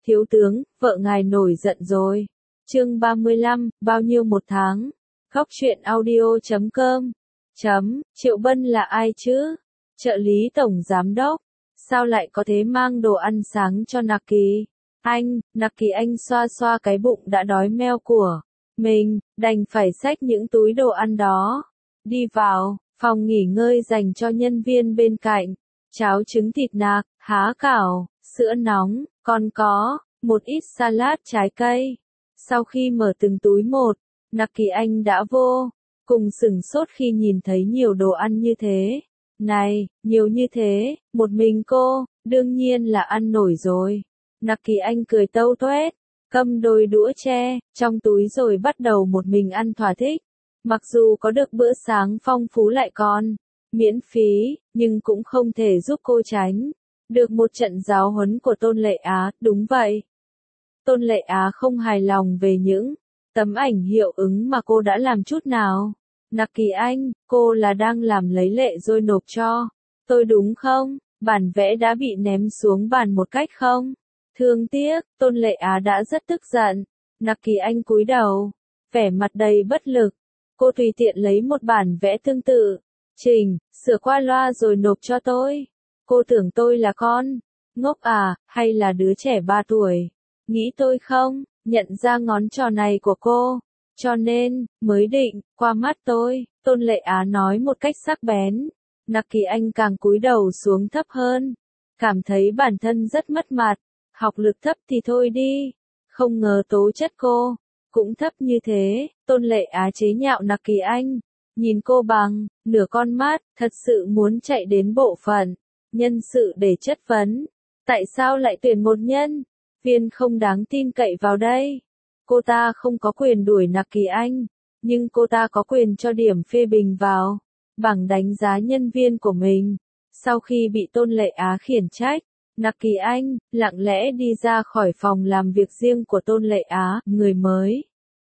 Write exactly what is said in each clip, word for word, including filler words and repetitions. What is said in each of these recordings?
Thiếu tướng, vợ ngài nổi giận rồi. Chương ba mươi lăm, bao nhiêu một tháng? Góc truyện audio chấm com. Chấm, Triệu Bân là ai chứ? Trợ lý tổng giám đốc. Sao lại có thế mang đồ ăn sáng cho Nặc Kỳ? Anh, Nặc Kỳ anh xoa xoa cái bụng đã đói meo của mình, đành phải xách những túi đồ ăn đó. Đi vào, phòng nghỉ ngơi dành cho nhân viên bên cạnh. Cháo trứng thịt nạc, há cảo, sữa nóng, còn có một ít salad trái cây. Sau khi mở từng túi một, Nặc Kỳ anh đã vô cùng sửng sốt khi nhìn thấy nhiều đồ ăn như thế. Này, nhiều như thế, một mình cô, đương nhiên là ăn nổi rồi. Nặc Kỳ anh cười tâu tuét, cầm đôi đũa tre trong túi rồi bắt đầu một mình ăn thỏa thích. Mặc dù có được bữa sáng phong phú lại còn miễn phí, nhưng cũng không thể giúp cô tránh được một trận giáo huấn của Tôn Lệ Á. Đúng vậy, Tôn Lệ Á không hài lòng về những tấm ảnh hiệu ứng mà cô đã làm chút nào. Nặc Kỳ anh, cô là đang làm lấy lệ rồi nộp cho tôi đúng không? Bản vẽ đã bị ném xuống bàn một cách không thương tiếc. Tôn Lệ Á đã rất tức giận. Nặc Kỳ anh cúi đầu, vẻ mặt đầy bất lực. Cô tùy tiện lấy một bản vẽ tương tự, chỉnh, sửa qua loa rồi nộp cho tôi. Cô tưởng tôi là con ngốc à, hay là đứa trẻ ba tuổi? Nghĩ tôi không nhận ra ngón trò này của cô, cho nên mới định qua mắt tôi. Tôn Lệ Á nói một cách sắc bén. Nặc Kỳ anh càng cúi đầu xuống thấp hơn, cảm thấy bản thân rất mất mặt. Học lực thấp thì thôi đi, không ngờ tố chất cô cũng thấp như thế. Tôn Lệ Á chế nhạo Nặc Kỳ anh, nhìn cô bằng nửa con mắt, thật sự muốn chạy đến bộ phận nhân sự để chất vấn. Tại sao lại tuyển một nhân viên không đáng tin cậy vào đây? Cô ta không có quyền đuổi Nặc Kỳ anh, nhưng cô ta có quyền cho điểm phê bình vào bảng đánh giá nhân viên của mình. Sau khi bị Tôn Lệ Á khiển trách, Nặc Kỳ anh lặng lẽ đi ra khỏi phòng làm việc riêng của Tôn Lệ Á. Người mới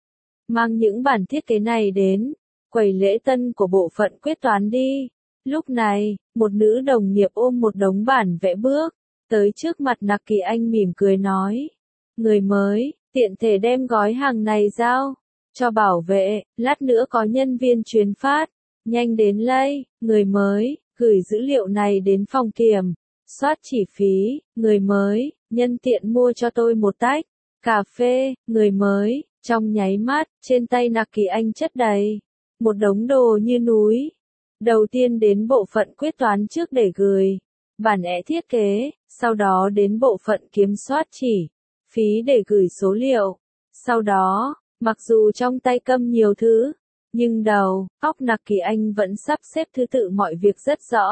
mang những bản thiết kế này đến quầy lễ tân của bộ phận quyết toán đi. Lúc này, một nữ đồng nghiệp ôm một đống bản vẽ bước tới trước mặt Nặc Kỳ anh mỉm cười nói. Người mới, tiện thể đem gói hàng này giao cho bảo vệ, lát nữa có nhân viên chuyến phát, nhanh đến lây. Người mới, gửi dữ liệu này đến phòng kiểm soát chi phí. Người mới, nhân tiện mua cho tôi một tách cà phê. Người mới, trong nháy mắt, trên tay Nặc Kỳ anh chất đầy một đống đồ như núi. Đầu tiên đến bộ phận quyết toán trước để gửi bản vẽ thiết kế, sau đó đến bộ phận kiểm soát chi phí để gửi số liệu. Sau đó, mặc dù trong tay cầm nhiều thứ, nhưng đầu óc Nặc Kỳ anh vẫn sắp xếp thứ tự mọi việc rất rõ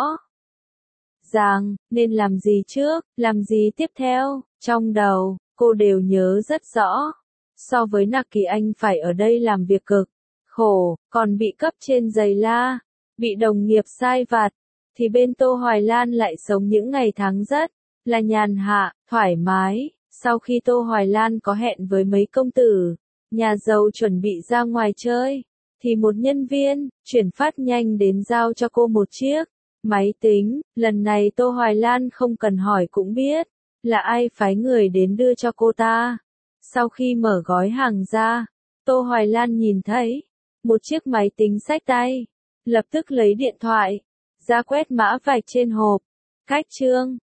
ràng, nên làm gì trước, làm gì tiếp theo, trong đầu cô đều nhớ rất rõ. So với Nặc Kỳ anh phải ở đây làm việc cực khổ, còn bị cấp trên giày la, bị đồng nghiệp sai vặt, thì bên Tô Hoài Lan lại sống những ngày tháng rất là nhàn hạ, thoải mái. Sau khi Tô Hoài Lan có hẹn với mấy công tử nhà giàu chuẩn bị ra ngoài chơi, thì một nhân viên chuyển phát nhanh đến giao cho cô một chiếc máy tính. Lần này Tô Hoài Lan không cần hỏi cũng biết là ai phái người đến đưa cho cô ta. Sau khi mở gói hàng ra, Tô Hoài Lan nhìn thấy một chiếc máy tính xách tay, lập tức lấy điện thoại ra quét mã vạch trên hộp. Cách chương